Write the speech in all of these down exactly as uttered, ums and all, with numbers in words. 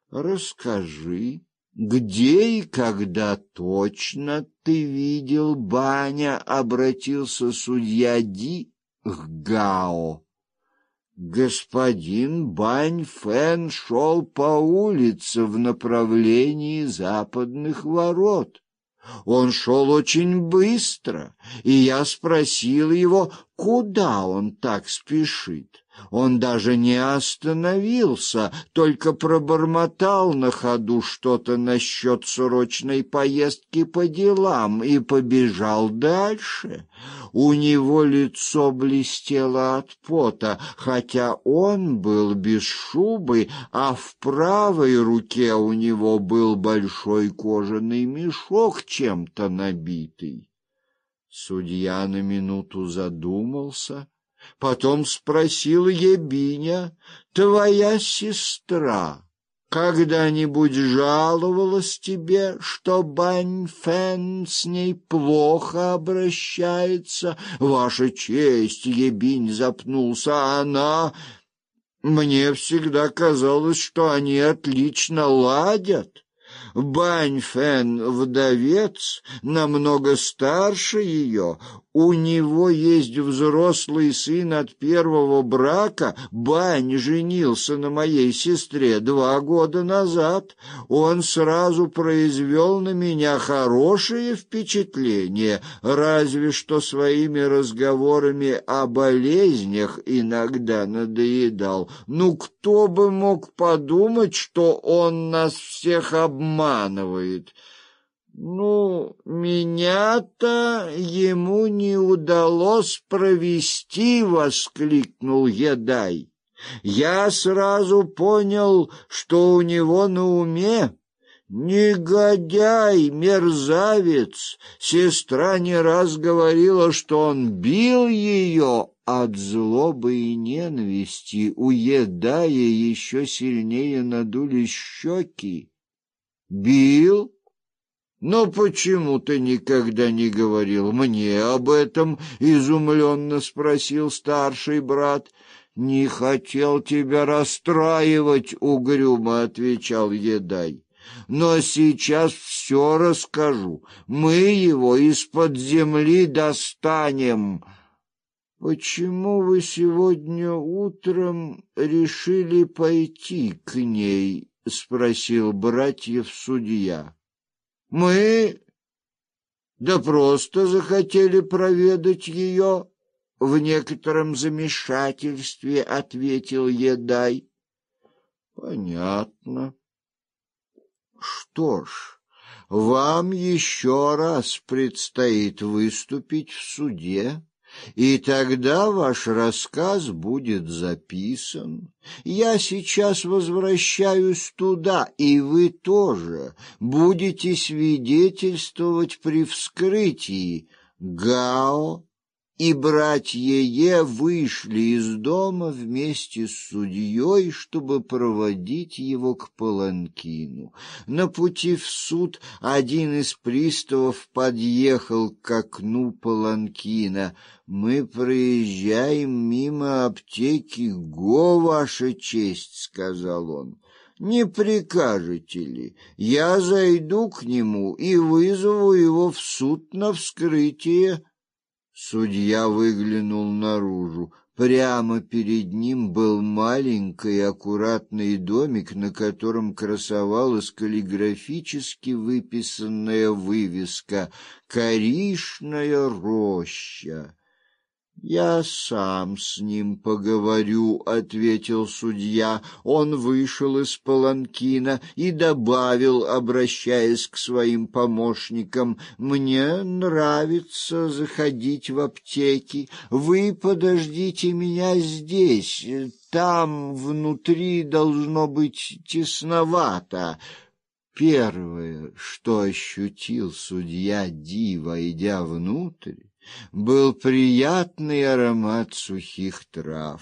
Расскажи, где и когда точно ты видел Баня, обратился судья Ди к Гао. Господин Бань Фэн шел по улице в направлении западных ворот. Он шел очень быстро, и я спросил его, куда он так спешит. Он даже не остановился, только пробормотал на ходу что-то насчет срочной поездки по делам и побежал дальше. У него лицо блестело от пота, хотя он был без шубы, а в правой руке у него был большой кожаный мешок, чем-то набитый. Судья на минуту задумался, потом спросил Ебиня: «Твоя сестра когда-нибудь жаловалась тебе, что Бань Фэн с ней плохо обращается?» «Ваша честь», — Ебинь запнулся, — «она... Мне всегда казалось, что они отлично ладят. Бань Фэн вдовец, намного старше ее, у него есть взрослый сын от первого брака. Бань женился на моей сестре два года назад. Он сразу произвел на меня хорошее впечатление, разве что своими разговорами о болезнях иногда надоедал. Ну, кто бы мог подумать, что он нас всех обманывает? Ну, меня-то ему не удалось провести, — воскликнул Едай. Я сразу понял, что у него на уме. Негодяй, мерзавец. Сестра не раз говорила, что он бил ее. От злобы и ненависти у Едая еще сильнее надулись щеки. Бил? «Но почему ты никогда не говорил мне об этом?» — изумленно спросил старший брат. «Не хотел тебя расстраивать», — угрюмо отвечал Едай. «Но сейчас все расскажу. Мы его из-под земли достанем». «Почему вы сегодня утром решили пойти к ней?» — спросил братьев судья. «Мы... да просто захотели проведать ее», — в некотором замешательстве ответил Едай. «Понятно. Что ж, вам еще раз предстоит выступить в суде, и тогда ваш рассказ будет записан. Я сейчас возвращаюсь туда, и вы тоже будете свидетельствовать при вскрытии». Гао и братья Е вышли из дома вместе с судьей, чтобы проводить его к паланкину. На пути в суд один из приставов подъехал к окну паланкина. «Мы проезжаем мимо аптеки Го, ваша честь», — сказал он. «Не прикажете ли? Я зайду к нему и вызову его в суд на вскрытие». Судья выглянул наружу. Прямо перед ним был маленький аккуратный домик, на котором красовалась каллиграфически выписанная вывеска «Коричная роща». «Я сам с ним поговорю», — ответил судья. Он вышел из паланкина и добавил, обращаясь к своим помощникам: «Мне нравится заходить в аптеки. Вы подождите меня здесь. Там внутри должно быть тесновато». Первое, что ощутил судья Ди, войдя внутрь, был приятный аромат сухих трав.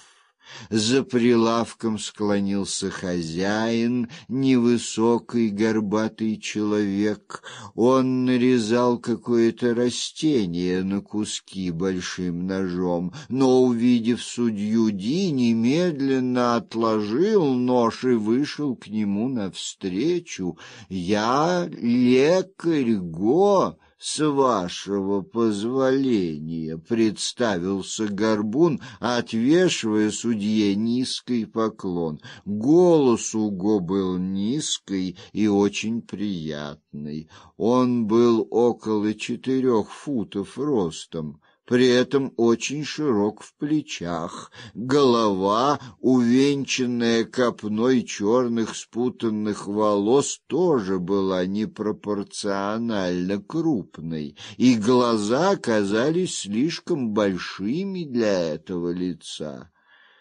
За прилавком склонился хозяин, невысокий горбатый человек. Он нарезал какое-то растение на куски большим ножом, но, увидев судью Ди, немедленно отложил нож и вышел к нему навстречу. «Я лекарь Го, с вашего позволения», — представился Горбун, отвешивая судье низкий поклон. Голос у Го был низкий и очень приятный. Он был около четырех футов ростом, при этом очень широк в плечах. Голова, увенчанная копной черных спутанных волос, тоже была непропорционально крупной, и глаза казались слишком большими для этого лица.